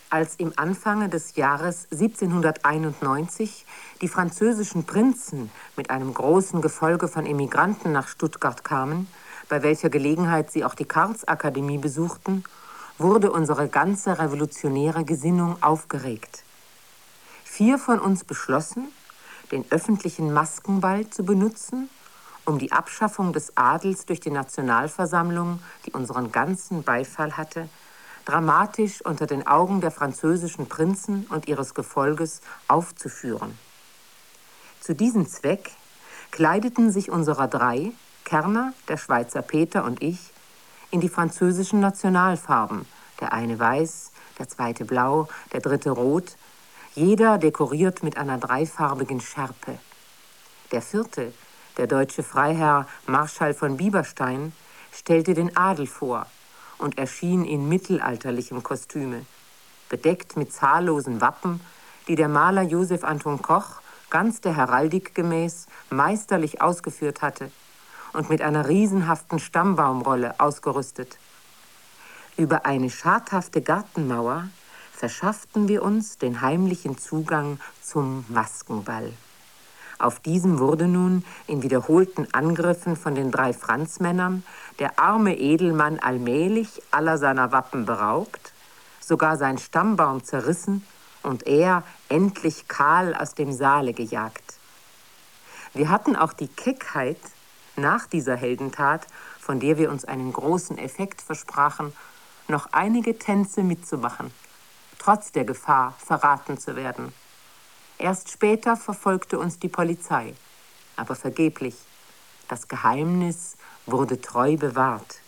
Als im Anfange des Jahres 1791 die französischen Prinzen mit einem großen Gefolge von Emigranten nach Stuttgart kamen, bei welcher Gelegenheit sie auch die Karlsakademie besuchten, wurde unsere ganze revolutionäre Gesinnung aufgeregt. 4 von uns beschlossen, den öffentlichen Maskenball zu benutzen, um die Abschaffung des Adels durch die Nationalversammlung, die unseren ganzen Beifall hatte, dramatisch unter den Augen der französischen Prinzen und ihres Gefolges aufzuführen. Zu diesem Zweck kleideten sich unserer 3, Kerner, der Schweizer Peter und ich, in die französischen Nationalfarben, der eine weiß, der zweite blau, der dritte rot, jeder dekoriert mit einer 3farbigen Schärpe. Der 4., der deutsche Freiherr Marschall von Bieberstein, stellte den Adel vor und erschien in mittelalterlichem Kostüme, bedeckt mit zahllosen Wappen, die der Maler Joseph Anton Koch ganz der Heraldik gemäß meisterlich ausgeführt hatte und mit einer riesenhaften Stammbaumrolle ausgerüstet. Über eine schadhafte Gartenmauer verschafften wir uns den heimlichen Zugang zum Maskenball. Auf diesem wurde nun in wiederholten Angriffen von den 3 Franzmännern der arme Edelmann allmählich aller seiner Wappen beraubt, sogar sein Stammbaum zerrissen und er endlich kahl aus dem Saale gejagt. Wir hatten auch die Keckheit, nach dieser Heldentat, von der wir uns einen großen Effekt versprachen, noch einige Tänze mitzumachen, trotz der Gefahr, verraten zu werden. Erst später verfolgte uns die Polizei, aber vergeblich. Das Geheimnis wurde treu bewahrt.